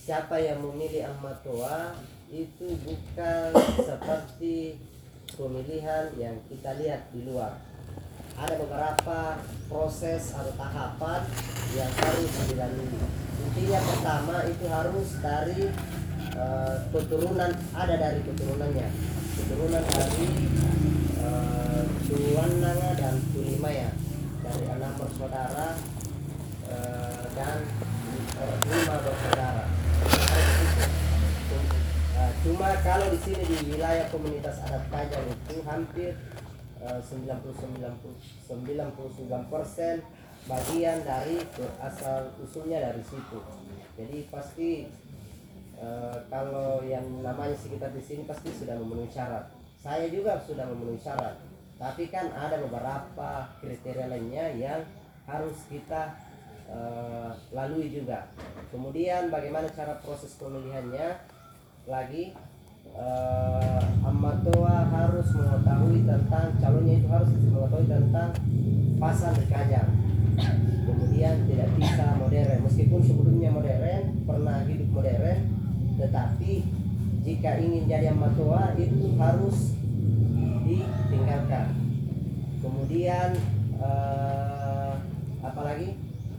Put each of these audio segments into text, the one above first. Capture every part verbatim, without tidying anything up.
siapa yang memilih Amatoa itu bukan seperti pemilihan yang kita lihat di luar. Ada beberapa proses atau tahapan yang harus dilalui. Intinya pertama itu harus dari uh, keturunan, ada dari keturunannya, keturunan dari uh, Tuananga dan Tulimaya, dari enam bersaudara uh, dan uh, lima bersaudara. Uh, cuma kalau di sini di wilayah komunitas adat Kajang itu hampir uh, sembilan puluh sembilan persen bagian dari asal usulnya dari situ. Jadi pasti uh, kalau yang namanya sekitar di sini pasti sudah memenuhi syarat. Saya juga sudah memenuhi syarat. Tapi kan ada beberapa kriteria lainnya yang harus kita uh, lalui juga. Kemudian bagaimana cara proses pemilihannya? Lagi uh, Amatoa harus mengetahui tentang calonnya, itu harus mengetahui tentang pasal di Kajang. Kemudian tidak bisa modern, meskipun sebelumnya modern, pernah hidup modern, tetapi jika ingin jadi Amatoa itu harus ditinggalkan. Kemudian uh, apalagi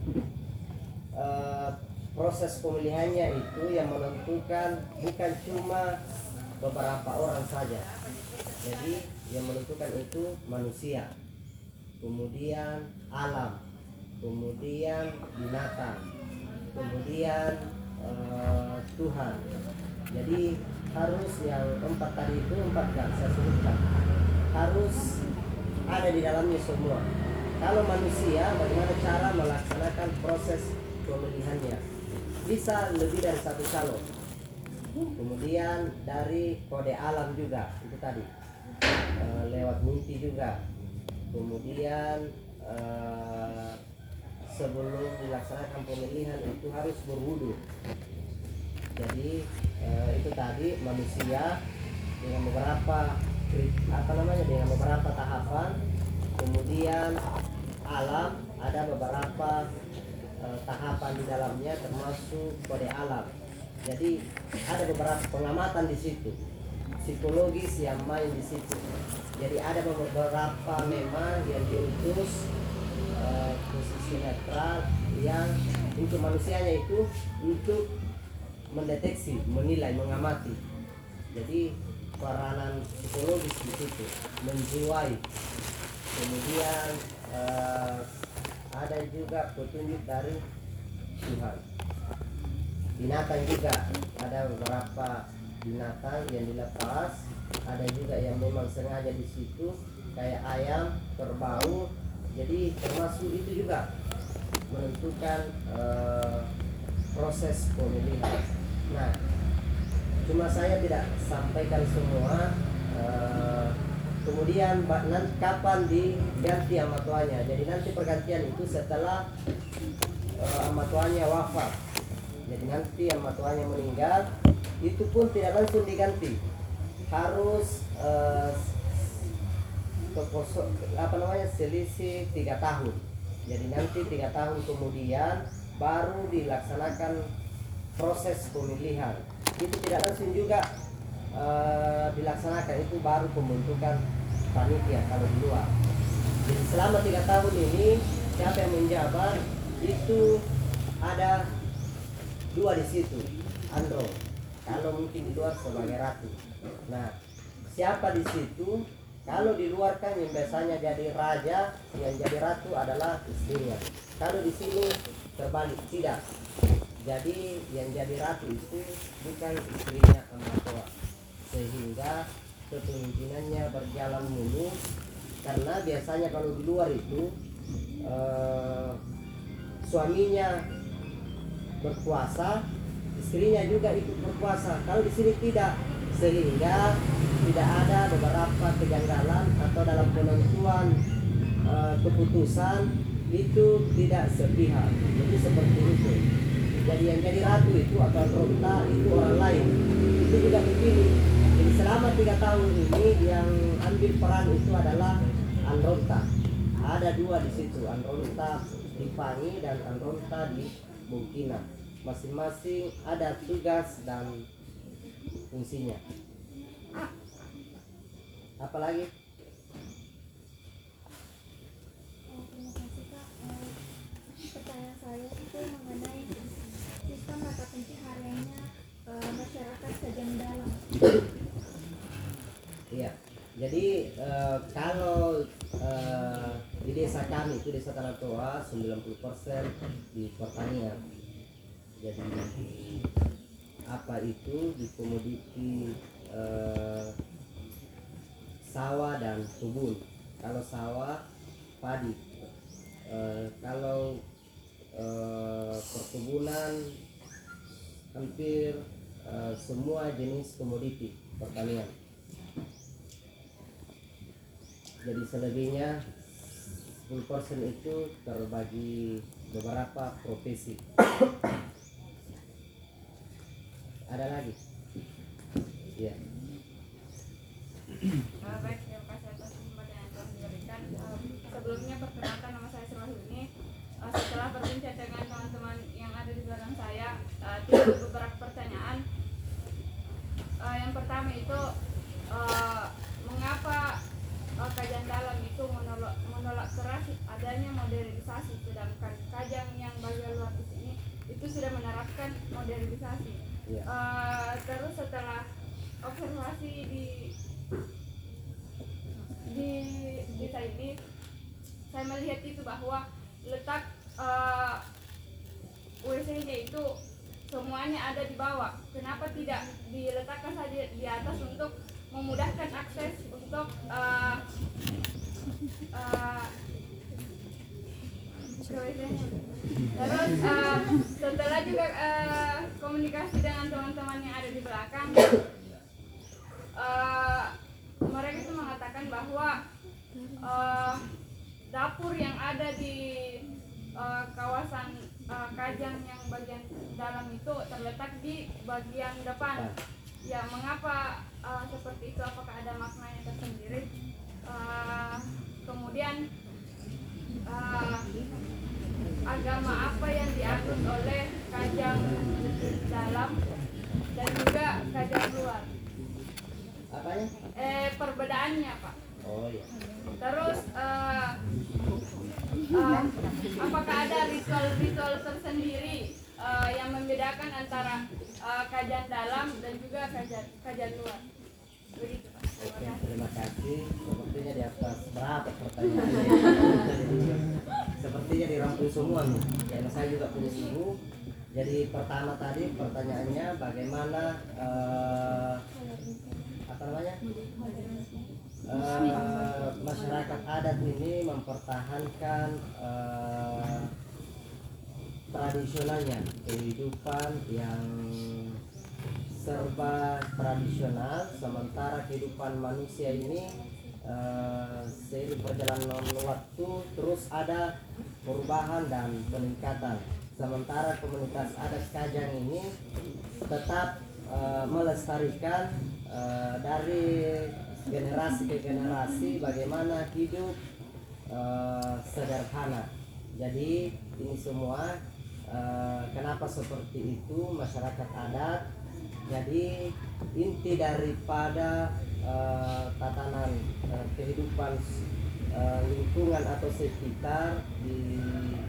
uh, proses pemilihannya itu yang menentukan bukan cuma beberapa orang saja. Jadi yang menentukan itu manusia, kemudian alam, kemudian binatang, kemudian uh, Tuhan. Jadi harus yang empat tadi itu, empat yang saya sebutkan, harus ada di dalamnya semua. Kalau manusia, bagaimana cara melaksanakan proses pemilihannya? Bisa lebih dari satu calon. Kemudian dari kode alam juga, itu tadi e, lewat mimpi juga. Kemudian e, sebelum dilaksanakan pemilihan itu harus berwudu. Jadi e, itu tadi manusia dengan beberapa apa namanya dengan beberapa tahapan. Kemudian alam ada beberapa uh, tahapan di dalamnya, termasuk kode alam. Jadi ada beberapa pengamatan di situ, psikologis yang main di situ. Jadi ada beberapa memang yang diutus uh, posisi netral yang untuk manusianya itu untuk mendeteksi, menilai, mengamati. Jadi peranan psikologis di situ, menjiwai. Kemudian uh, ada juga petunjuk dari Tuhan. Binatang juga ada beberapa binatang yang dilepas, ada juga yang memang sengaja di situ kayak ayam, kerbau. Jadi termasuk itu juga menentukan uh, proses pemilihan. Nah, cuma saya tidak sampaikan semua. Uh, kemudian nanti kapan diganti amatuanya? Jadi nanti pergantian itu setelah uh, amatuanya wafat. Jadi nanti amatuanya meninggal, itu pun tidak langsung diganti, harus uh, kekosong, apa namanya selisih tiga tahun. Jadi nanti tiga tahun kemudian baru dilaksanakan proses pemilihan. Itu tidak langsung juga uh, dilaksanakan, itu baru pembentukan panitia kalau di luar. Jadi selama tiga tahun ini siapa yang menjabat itu ada dua di situ, Andro. Kalau mungkin di luar sebagai ratu. Nah, siapa di situ? Kalau di luar kan yang biasanya jadi raja, yang jadi ratu adalah istrinya. Kalau di sini terbalik, tidak. Jadi yang jadi ratu itu bukan istrinya Amatoa, sehingga kepemimpinannya berjalan mulus. Karena biasanya kalau di luar itu eh, suaminya berkuasa, istrinya juga ikut berkuasa. Kalau di sini tidak, sehingga tidak ada beberapa kejanggalan atau dalam penentuan uh, keputusan itu tidak sepihak. Jadi seperti itu. Jadi yang jadi ratu itu atau ronta itu orang lain. Itu juga begini. Jadi selama tiga tahun ini yang ambil peran itu adalah Anronta. Ada dua di situ, Anronta di Pangi dan Anronta di Bukina. masing-masing ada tugas dan fungsinya. Apalagi? Oh, terima kasih Kak. Eh, pertanyaan saya itu mengenai sistem mata pencahariannya eh, masyarakat Kajang Dalam. Iya. Jadi eh, kalau eh, di desa kami itu desa Tanah Toa sembilan puluh persen di pertanian. Jadi apa itu di komoditi eh, sawah dan kebun. Kalau sawah padi, eh, kalau eh, perkebunan hampir eh, semua jenis komoditi pertanian. Jadi selebihnya sepuluh persen itu terbagi beberapa profesi. Ada lagi? Ya. Uh, baik, terima kasih atas kesempatan yang telah diberikan. Uh, sebelumnya perkenalkan, nama saya Sirwahuni. Uh, setelah berbincang dengan teman-teman yang ada di belakang saya, uh, timbul beberapa pertanyaan. Uh, yang pertama itu uh, mengapa uh, Kajang Dalam itu menolak, menolak keras adanya modernisasi, sedangkan Kajang yang bagian luar di sini itu sudah menerapkan modernisasi. Ya. Uh, terus setelah observasi di di desa ini, saya melihat itu bahwa letak uh, W C-nya itu semuanya ada di bawah. Kenapa tidak diletakkan saja di atas untuk memudahkan akses untuk uh, uh, ke W C-nya. Terus uh, setelah juga uh, komunikasi dengan teman-teman yang ada di belakang, uh, mereka itu mengatakan bahwa uh, dapur yang ada di uh, kawasan uh, Kajang yang bagian dalam itu terletak di bagian depan. Ya, mengapa uh, seperti itu? Apakah ada maknanya tersendiri? Uh, kemudian uh, agama apa yang dianut oleh Kajang Dalam dan juga Kajang Luar? Apanya? Eh, perbedaannya, Pak. Oh iya. Terus uh, uh, apakah ada ritual-ritual tersendiri uh, yang membedakan antara uh, Kajang Dalam dan juga Kajang, Kajang Luar? Begitu, Pak. Oke, terima kasih. Sepertinya di atas berapa pertanyaannya? Sepertinya dirangkum semua nih. Karena saya juga punya ibu. Jadi pertama tadi pertanyaannya bagaimana uh, apa namanya? Uh, masyarakat adat ini mempertahankan uh, tradisionalnya, kehidupan yang serba tradisional, sementara kehidupan manusia ini uh, seiring perjalanan waktu terus ada perubahan dan peningkatan. Sementara komunitas adat Kajang ini tetap uh, melestarikan uh, dari generasi ke generasi bagaimana hidup uh, sederhana. Jadi ini semua uh, kenapa seperti itu masyarakat adat. Jadi inti daripada uh, tatanan uh, kehidupan uh, lingkungan atau sekitar di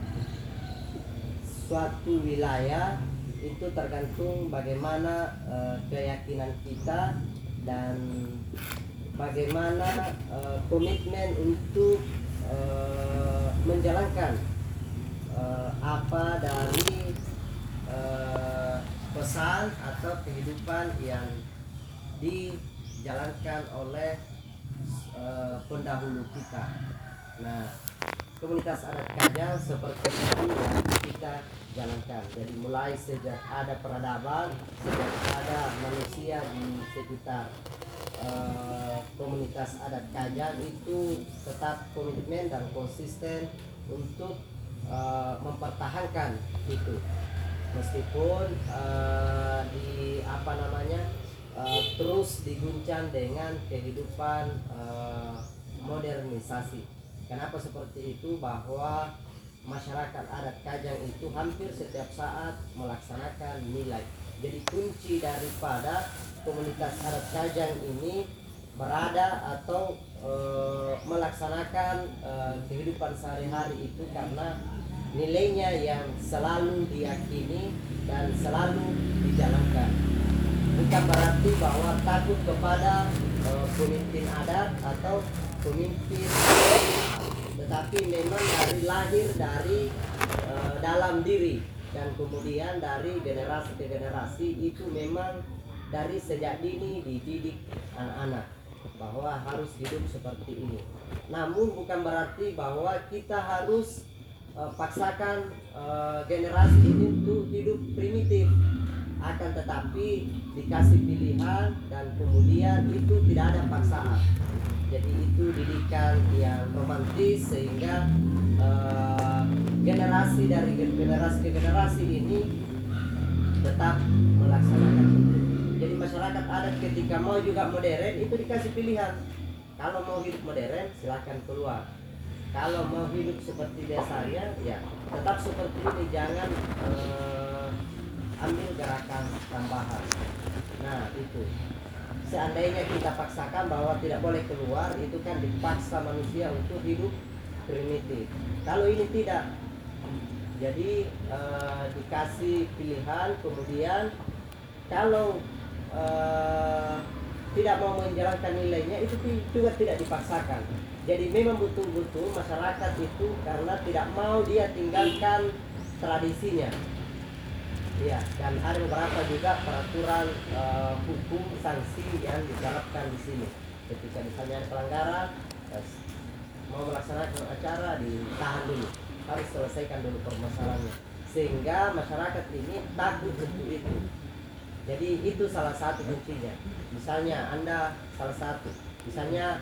suatu wilayah itu tergantung bagaimana uh, keyakinan kita dan bagaimana uh, komitmen untuk uh, menjalankan uh, apa dari uh, pesan atau kehidupan yang dijalankan oleh uh, pendahulu kita. Nah, komunitas adat Kajang seperti itu yang kita jalankan. Jadi mulai sejak ada peradaban, sejak ada manusia di sekitar uh, komunitas adat Kajang itu tetap komitmen dan konsisten untuk uh, mempertahankan itu. Meskipun uh, di apa namanya uh, terus diguncang dengan kehidupan uh, modernisasi. Kenapa seperti itu? Bahwa masyarakat adat Kajang itu hampir setiap saat melaksanakan nilai. Jadi kunci daripada komunitas adat Kajang ini berada atau e, melaksanakan e, kehidupan sehari-hari itu karena nilainya yang selalu diyakini dan selalu dijalankan. Bukan berarti bahwa takut kepada e, pemimpin adat atau pemimpin, tetapi memang dari lahir dari e, dalam diri dan kemudian dari generasi ke generasi itu memang dari sejak dini dididik anak-anak bahwa harus hidup seperti ini. Namun bukan berarti bahwa kita harus uh, paksakan uh, generasi ini untuk hidup primitif. Akan tetapi dikasih pilihan dan kemudian itu tidak ada paksaan. Jadi itu didikan yang romantis sehingga uh, generasi dari generasi ke generasi ini tetap melaksanakan itu. Jadi masyarakat adat ketika mau juga modern itu dikasih pilihan. Kalau mau hidup modern silahkan keluar. Kalau mau hidup seperti biasanya ya tetap seperti ini, jangan eh, ambil gerakan tambahan. Nah itu. Seandainya kita paksakan bahwa tidak boleh keluar, itu kan dipaksa manusia untuk hidup primitif. Kalau ini tidak. Jadi eh, dikasih pilihan, kemudian kalau Uh, tidak mau menjalankan nilainya itu juga tidak dipaksakan. Jadi memang betul-betul masyarakat itu karena tidak mau dia tinggalkan tradisinya. Ya, dan ada beberapa juga peraturan uh, hukum sanksi yang diterapkan di sini. Ketika misalnya ada pelanggaran, mau melaksanakan acara ditahan dulu, harus selesaikan dulu permasalahannya. Sehingga masyarakat ini takut untuk itu. Jadi itu salah satu kuncinya. Misalnya Anda salah satu, misalnya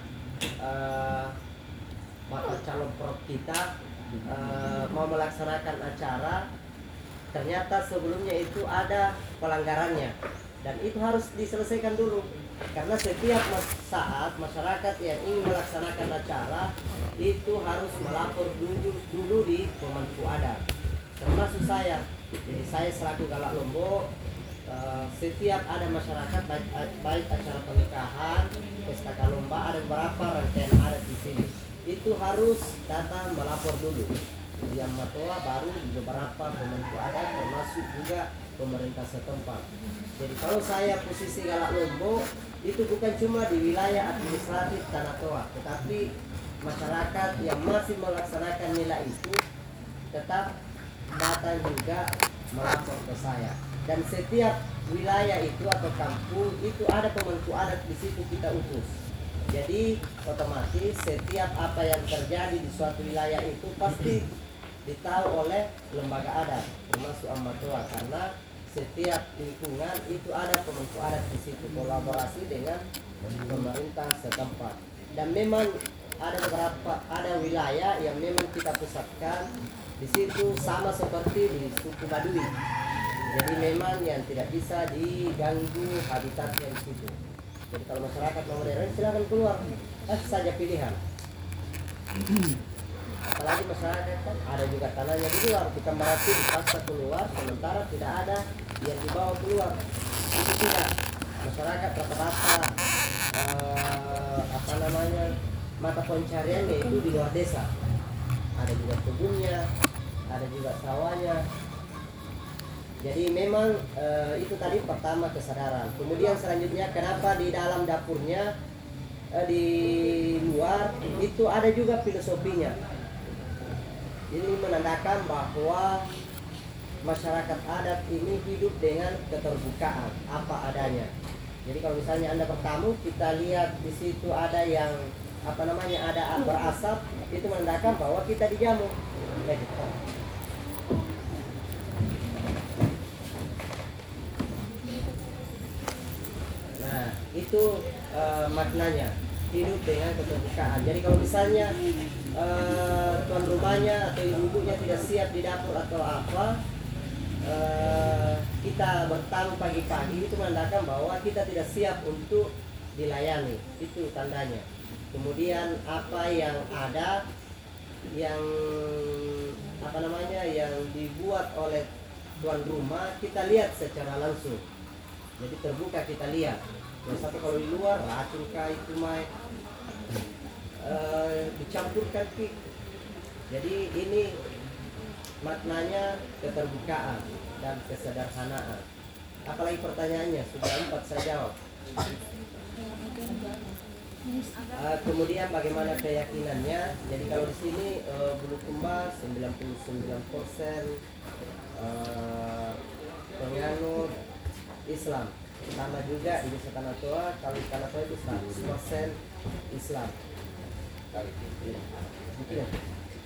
uh, bakal calon prop kita uh, mau melaksanakan acara, ternyata sebelumnya itu ada pelanggarannya dan itu harus diselesaikan dulu. Karena setiap saat masyarakat yang ingin melaksanakan acara itu harus melapor dulu, dulu di pemangku adat, termasuk saya. Jadi saya selaku Galak Lombok, Uh, setiap ada masyarakat baik, baik acara pernikahan, pesta kalomba, ada beberapa rangkaian adat di sini. Itu harus datang melapor dulu. Yang Matoa baru di beberapa pemangku adat termasuk juga pemerintah setempat. Jadi kalau saya posisi Galak Lombok itu bukan cuma di wilayah administratif Tanah Toa, tetapi masyarakat yang masih melaksanakan nilai itu tetap datang juga melapor ke saya. Dan setiap wilayah itu atau kampung itu ada pemangku adat di situ kita utus. Jadi otomatis setiap apa yang terjadi di suatu wilayah itu pasti ditahu oleh lembaga adat, termasuk Amatoa, karena setiap lingkungan itu ada pemangku adat di situ, kolaborasi dengan pemerintah setempat. Dan memang ada beberapa ada wilayah yang memang kita pusatkan di situ sama seperti di suku Baduy. Jadi memang yang tidak bisa diganggu habitatnya di situ. Jadi kalau masyarakat mau modern silakan keluar, eh saja pilihan. Apalagi masyarakat kan ada juga tanahnya di luar, bukan berarti dipaksa keluar sementara tidak ada yang dibawa keluar. Itu tidak. Masyarakat rata-rata eh, apa namanya mata pencariannya itu di luar desa. Ada juga kebunnya, ada juga sawahnya. Jadi memang e, itu tadi pertama kesadaran. Kemudian selanjutnya kenapa di dalam dapurnya e, di luar itu ada juga filosofinya. Ini menandakan bahwa masyarakat adat ini hidup dengan keterbukaan apa adanya. Jadi kalau misalnya Anda bertamu, kita lihat di situ ada yang apa namanya ada berasap, itu menandakan bahwa kita dijamu. Ya, gitu. Itu uh, maknanya hidup dengan keterbukaan. Jadi kalau misalnya uh, tuan rumahnya atau ibu-ibunya tidak siap di dapur atau apa, uh, kita bertamu pagi-pagi, itu menandakan bahwa kita tidak siap untuk dilayani. Itu tandanya. Kemudian apa yang ada yang apa namanya yang dibuat oleh tuan rumah kita lihat secara langsung. Jadi terbuka kita lihat. Yang satu kalau di luar racun kah itu mai uh, dicampurkan ki. Jadi ini maknanya keterbukaan dan kesederhanaan. Apalagi pertanyaannya sudah empat saya jawab. Uh, kemudian bagaimana keyakinannya? Jadi kalau di sini uh, Bulukumba sembilan puluh sembilan persen uh, penganut Islam. Sama juga di Desa Tanah Toa, kalau di Tanah Toa itu seratus persen Islam. Mungkin ya?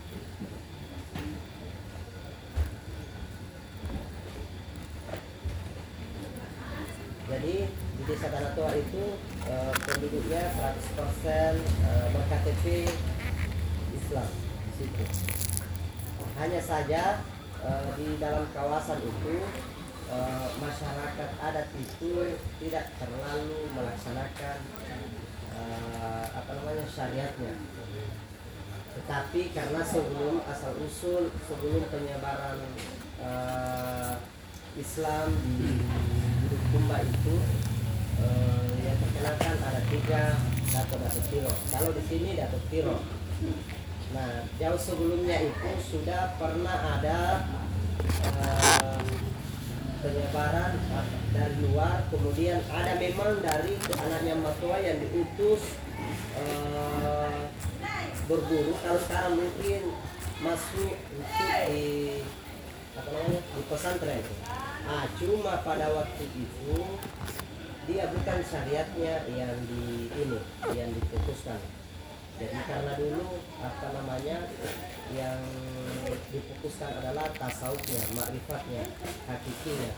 Jadi di Desa Tanah Toa itu uh, penduduknya seratus persen uh, ber-K T P Islam di situ. Hanya saja uh, di dalam kawasan itu uh, masyarakat adat itu tidak terlalu melaksanakan uh, apa namanya syariatnya. Tetapi karena sebelum asal usul sebelum penyebaran uh, Islam di Bulukumba itu uh, yang terkenalkan ada tiga Datuk Datuk Tiro. Kalau di sini Datuk Tiro. Nah jauh sebelumnya itu sudah pernah ada uh, penyebaran dari luar, kemudian ada memang dari anaknya Matua yang diutus uh, berburu. Kalau sekarang mungkin masuk untuk di apa namanya di pesantren. Ah, cuma pada waktu itu dia bukan syariatnya yang di ini yang diputuskan. Jadi karena dulu apa namanya yang diputuskan adalah tasawufnya, makrifatnya, hakikinya.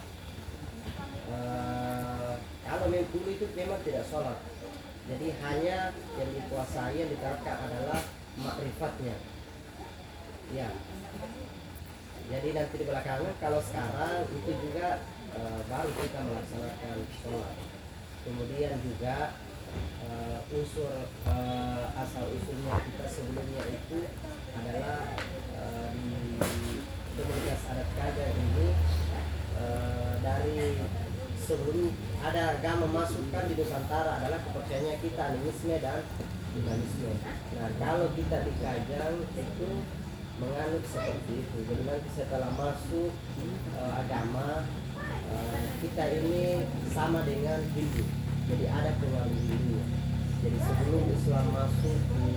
Uh, kalau memang dulu itu memang tidak sholat. Jadi hanya yang dikuasai yang diterapkan adalah makrifatnya. Ya. Jadi nanti di belakangnya kalau sekarang itu juga uh, baru kita melaksanakan sholat. Kemudian juga uh, unsur uh, asal usulnya kita sebelumnya itu adalah uh, di komunitas adat Kajang ini uh, dari sebelum ada agama masukkan di Nusantara adalah kepercayaannya kita animisme dan humanisme. Nah kalau kita di Kajang itu menganut seperti itu. Jadi nanti setelah masuk uh, agama uh, kita ini sama dengan Hindu. Jadi ada pengaruh Hindu. Jadi sebelum Islam masuk di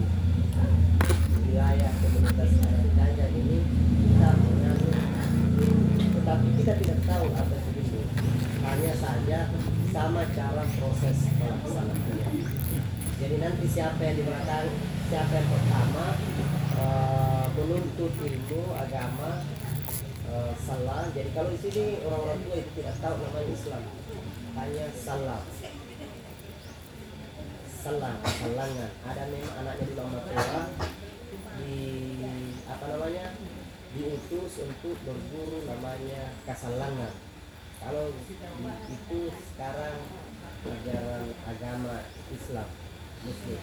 wilayah komunitas adat Kajang ini kita menganut, tetapi kita tidak tahu apa itu Hindu. Hanya saja sama cara proses pelaksanaannya. Jadi nanti siapa yang di belakang, siapa yang pertama uh, menuntut ilmu agama uh, salah. Jadi kalau di sini orang-orang tua itu tidak tahu namanya Islam, hanya salah, salah, salangan. Ada memang anaknya di lama tua di apa namanya diutus untuk berburu namanya kasalangan. Kalau itu sekarang ajaran agama Islam Muslim.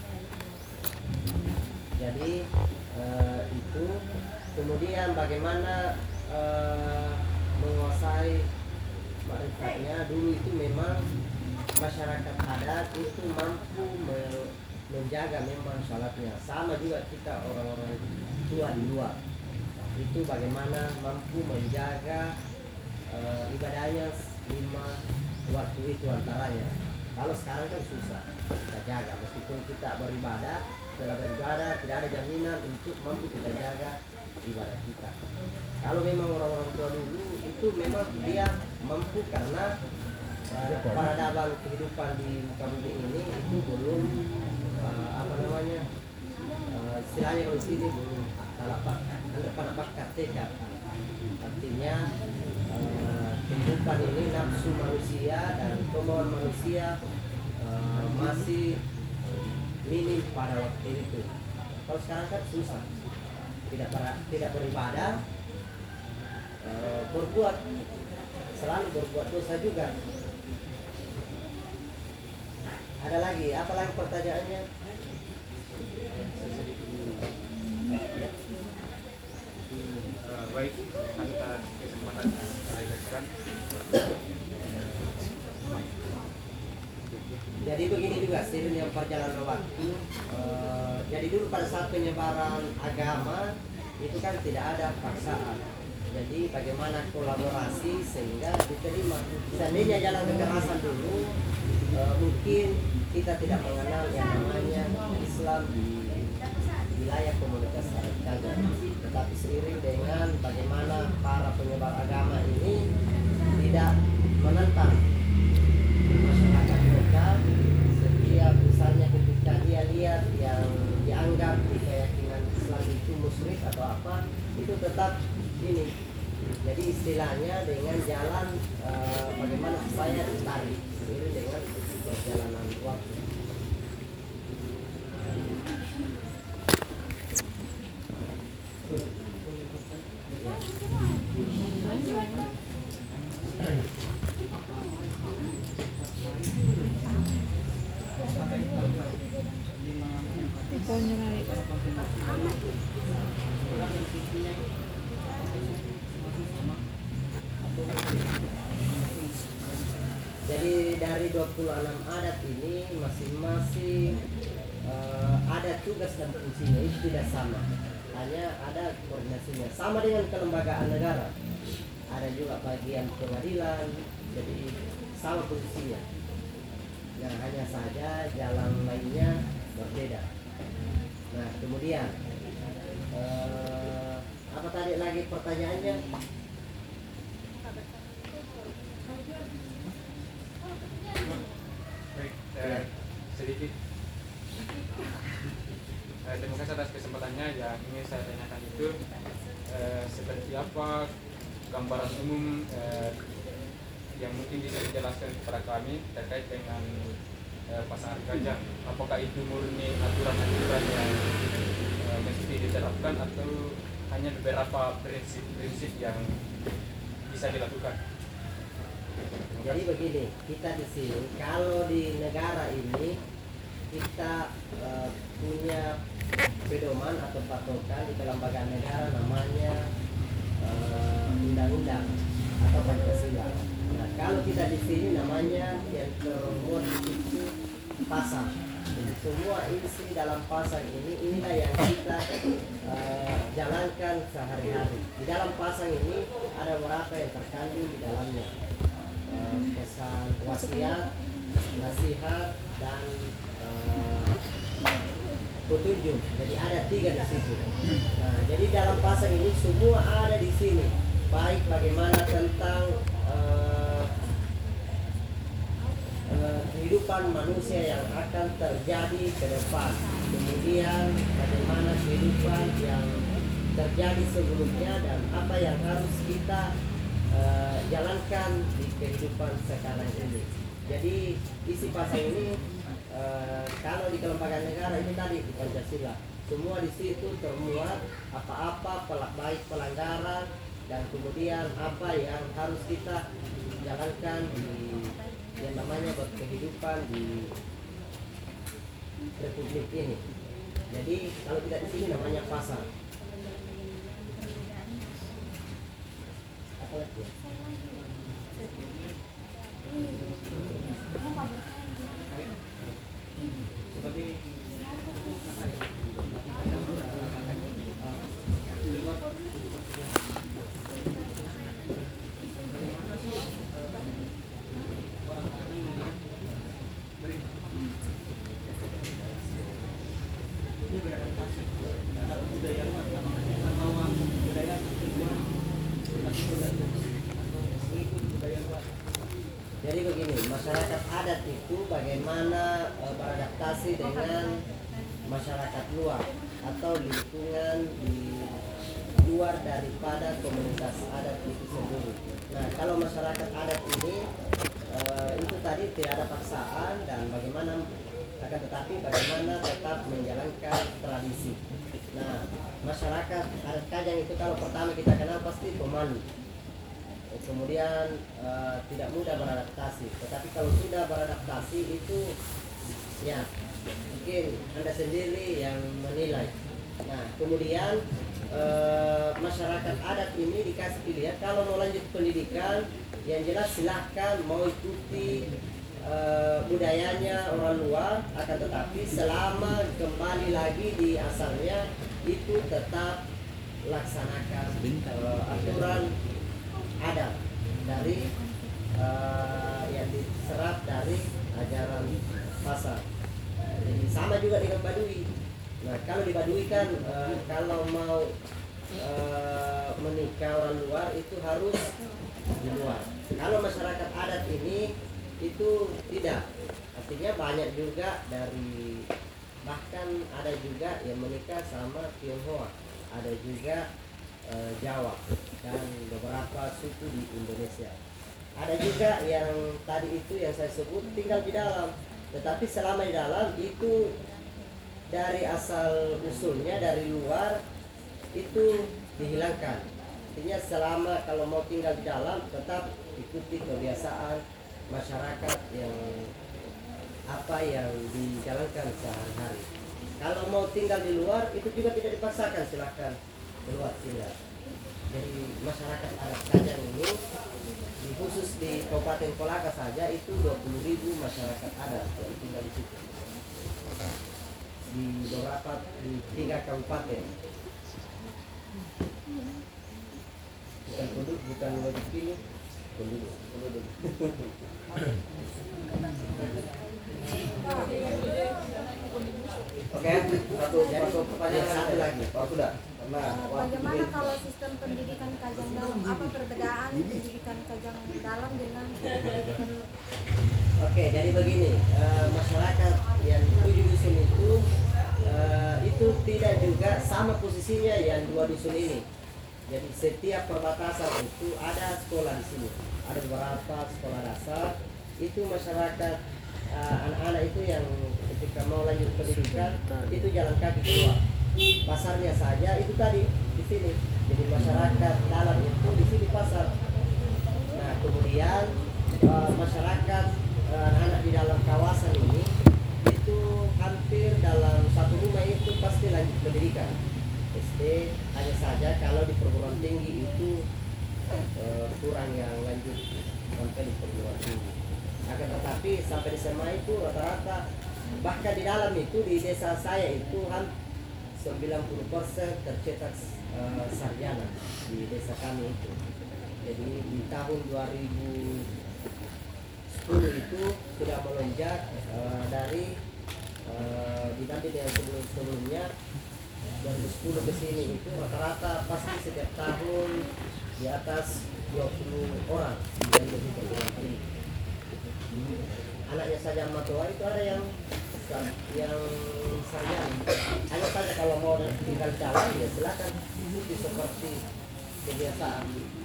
Jadi uh, itu kemudian bagaimana uh, menguasai makrifatnya. Dulu itu memang masyarakat adat itu mampu me- menjaga memang sholatnya. Sama juga kita orang-orang tua di luar itu bagaimana mampu menjaga uh, ibadahnya lima waktu itu antaranya. Kalau sekarang kan susah kita jaga, meskipun kita beribadah, setelah beribadah tidak ada jaminan untuk mampu kita jaga ibadah kita. Kalau memang orang-orang tua dulu itu memang dia mampu karena uh, peradaban kehidupan di muka bumi ini itu belum uh, apa namanya uh, istilahnya kalau di sini belum talapak, talapak tekad. Artinya uh, kehidupan ini nafsu manusia dan kemauan manusia uh, masih minim pada waktu itu. Kalau sekarang kan susah, tidak para, tidak beribadah, uh, berbuat selalu berbuat dosa juga. Ada lagi, apa lagi pertanyaannya? Uh, baik, atas kesempatan yang saya berikan. Jadi begini juga seiring dengan perjalanan waktu. eh, jadi dulu pada saat penyebaran agama itu kan tidak ada paksaan. Jadi bagaimana kolaborasi sehingga diterima. Seandainya jalan kekerasan dulu, eh, mungkin kita tidak mengenal yang namanya Islam di wilayah komunitas adat Kajang. Tetapi seiring dengan bagaimana para penyebar agama ini tidak menentang masyarakat mereka, setiap misalnya ketika dia lihat yang dianggap di keyakinan Islam itu musyrik atau apa, itu tetap ini. Jadi istilahnya dengan jalan eh, bagaimana supaya ditarik seiring dengan perjalanan waktu. Jadi dari dua puluh enam adat ini masing-masing eh, ada tugas dan fungsinya, itu tidak sama. Hanya ada koordinasinya. Sama dengan kelembagaan negara. Ada juga bagian pengadilan, jadi sama posisinya. Nah, hanya saja jalan lainnya berbeda. Nah, kemudian eh, apa tadi lagi pertanyaannya? Baik, eh, sedikit. Eh, terima kasih atas kesempatannya. Yang ingin saya tanyakan itu eh, seperti apa gambaran umum eh, yang mungkin bisa dijelaskan kepada kami terkait dengan eh, pasangan gajah. Apakah itu murni aturan-aturan yang eh, mesti diterapkan atau hanya beberapa prinsip-prinsip yang bisa dilakukan? Jadi begini, kita di sini kalau di negara ini kita uh, punya pedoman atau patokan di kelembagaan negara namanya uh, undang-undang atau Pancasila. Nah, kalau kita di sini namanya yang termuat itu pasal. Jadi semua isi dalam pasal ini inilah yang kita uh, jalankan sehari-hari. Di dalam pasal ini ada beberapa yang terkandung di dalamnya. Uh, pesan wasiat, nasihat, dan uh, petunjuk. Jadi ada tiga di situ. Nah, jadi dalam pasal ini semua ada di sini. Baik bagaimana tentang uh, uh, kehidupan manusia yang akan terjadi ke depan. Kemudian bagaimana kehidupan yang terjadi sebelumnya dan apa yang harus kita Uh, jalankan di kehidupan sekarang ini. Jadi isi pasal ini uh, kalau di kelembagaan negara ini tadi di Pancasila semua di situ termuat apa-apa pel- baik pelanggaran dan kemudian apa yang harus kita jalankan di yang namanya buat kehidupan di Republik ini. Jadi kalau tidak di sini namanya pasal. Jadi begini, masyarakat adat itu bagaimana e, beradaptasi dengan masyarakat luar atau lingkungan di luar daripada komunitas adat itu sendiri. Nah, kalau masyarakat adat ini e, itu tadi tidak ada paksaan dan bagaimana akan tetapi bagaimana tetap menjalankan tradisi. Nah, masyarakat adat Kajang itu kalau pertama kita kenal pasti pemalu. Kemudian uh, tidak mudah beradaptasi, tetapi kalau sudah beradaptasi itu ya mungkin Anda sendiri yang menilai Nah, kemudian eh, masyarakat adat ini dikasih pilihan kalau mau lanjut pendidikan, yang jelas silahkan mau ikuti eh, budayanya orang luar, akan tetapi selama kembali lagi di asalnya itu tetap laksanakan eh, aturan adat dari eh, yang diserap dari ajaran pasar. Jadi sama juga dengan Baduy. Nah, kalau di Baduy kan eh, kalau mau eh, menikah orang luar itu harus di luar. Kalau masyarakat adat ini itu tidak. Artinya banyak juga dari, bahkan ada juga yang menikah sama Tionghoa, ada juga eh, Jawa dan beberapa suku di Indonesia. Ada juga yang tadi itu yang saya sebut tinggal di dalam, tetapi selama di dalam itu dari asal usulnya dari luar itu dihilangkan. Artinya selama kalau mau tinggal di dalam tetap ikuti kebiasaan masyarakat yang apa yang dijalankan sehari-hari. Kalau mau tinggal di luar itu juga tidak dipaksakan, silakan keluar tinggal. Jadi masyarakat adat Kajang ini di khusus di Kabupaten Kolaka saja itu dua puluh ribu masyarakat adat yang tinggal di situ. Di beberapa di tiga kabupaten. Bukan penduduk, bukan wajib pilih, penduduk, penduduk. Oke, satu jadi pertanyaan satu lagi. Oh sudah. Nah, Eh, bagaimana kalau sistem pendidikan Kajang dalam? Apa perbedaan pendidikan Kajang dalam dengan pendidikan? Oke, jadi begini, eh, masyarakat yang tujuh dusun itu eh, itu tidak juga sama posisinya yang dua dusun ini. Jadi setiap perbatasan itu ada sekolah di sini, ada beberapa sekolah dasar. Itu masyarakat eh, anak-anak itu yang ketika mau lanjut pendidikan itu jalan kaki keluar. Pasarnya saja itu tadi di sini. Jadi masyarakat dalam itu di sini pasar. Nah kemudian eh, masyarakat eh, anak-anak di dalam kawasan ini itu hampir dalam satu rumah itu pasti lanjut pendidikan S D. Hanya saja kalau di perguruan tinggi itu eh, kurang yang lanjut sampai di perguruan tinggi. Akan tetapi sampai di S M A itu rata-rata, bahkan di dalam itu di desa saya itu hampir sembilan puluh persen tercetak uh, sarjana di desa kami itu. Jadi di tahun dua ribu sepuluh itu sudah melonjak uh, dari uh, dibanding dengan sebelum-sebelumnya. Dua ribu sepuluh ke sini itu rata-rata pasti setiap tahun di atas dua puluh orang yang lebih perguruan tinggi. Anaknya saja matua itu ada yang yang sarjana. Hanya saja kalau mau tinggal jalan ya silakan ikuti seperti kebiasaan.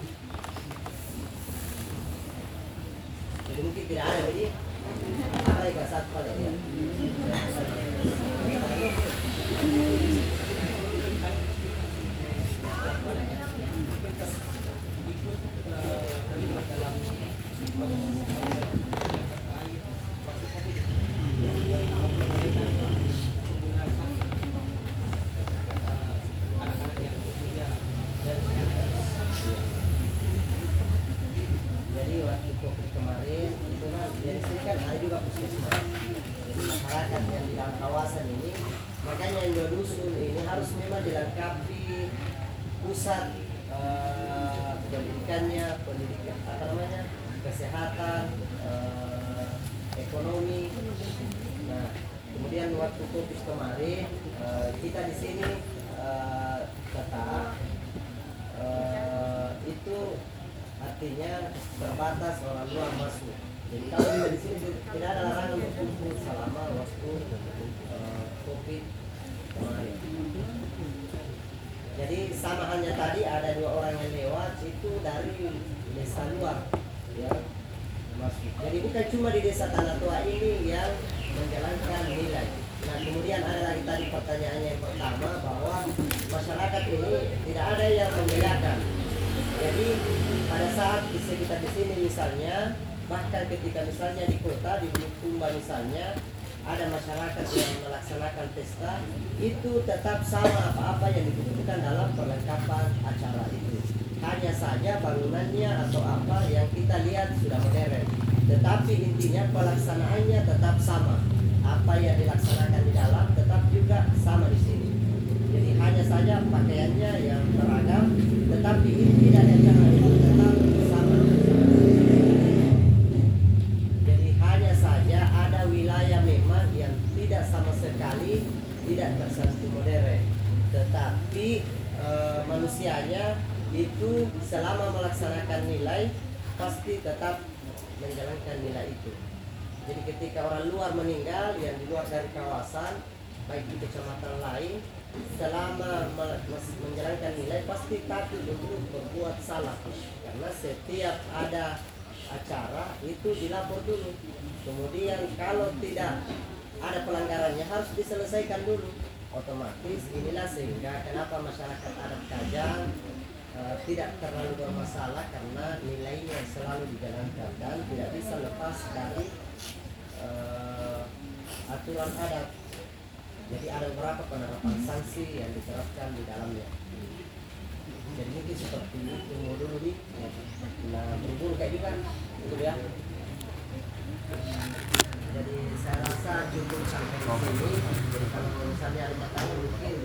Jadi mungkin tidak ada jadi ada yang satu pada ya. Jadi waktu COVID kemarin itu kan dari sini kan ada juga puskesmas. Jadi masyarakat yang di dalam kawasan ini, makanya yang dua dusun ini harus memang dilengkapi pusat eh, pendidikannya, pendidikan apa namanya, kesehatan, eh, ekonomi. Nah, kemudian waktu COVID kemarin eh, kita di sini eh, tetap eh, itu artinya terbatas orang luar masuk. Jadi kalau kita di sini tidak ada larangan untuk kumpul selama waktu uh, COVID kemarin. Jadi sama hanya tadi ada dua orang yang lewat itu dari desa luar, ya masuk. Jadi bukan cuma di desa Tanah Tua ini yang menjalankan nilai. Nah kemudian ada lagi tadi pertanyaannya yang pertama bahwa masyarakat ini tidak ada yang membedakan. Jadi pada saat bisa kita di sini misalnya, bahkan ketika misalnya di kota di Bulukumba misalnya, ada masyarakat yang melaksanakan pesta, itu tetap sama apa-apa yang dibutuhkan dalam perlengkapan acara itu. Hanya saja bangunannya atau apa yang kita lihat sudah modern, tetapi intinya pelaksanaannya tetap sama. Apa yang dilaksanakan di dalam tetap juga sama di sini. Jadi hanya saja pakaiannya yang beragam, tetapi inti dari acara itu tetap sama. Jadi hanya saja ada wilayah memang yang tidak sama sekali tidak tersentuh modern, tetapi e, manusianya itu selama melaksanakan nilai pasti tetap menjalankan nilai itu. Jadi ketika orang luar meninggal yang di luar dari kawasan, baik di kecamatan lain, selama menjalankan nilai pasti takut untuk berbuat salah, karena setiap ada acara itu dilapor dulu. Kemudian kalau tidak ada pelanggarannya harus diselesaikan dulu. Otomatis inilah sehingga kenapa masyarakat adat Kajang Uh, tidak terlalu bermasalah karena nilainya selalu dijalankan dan tidak bisa lepas dari uh, aturan adat. Jadi ada beberapa penerapan sanksi yang diterapkan di dalamnya. Jadi mungkin seperti itu dulu nih. Nah berhubung kayak gitu kan itu ya. Jadi saya rasa cukup sampai di sini. Jadi kalau misalnya ada pertanyaan mungkin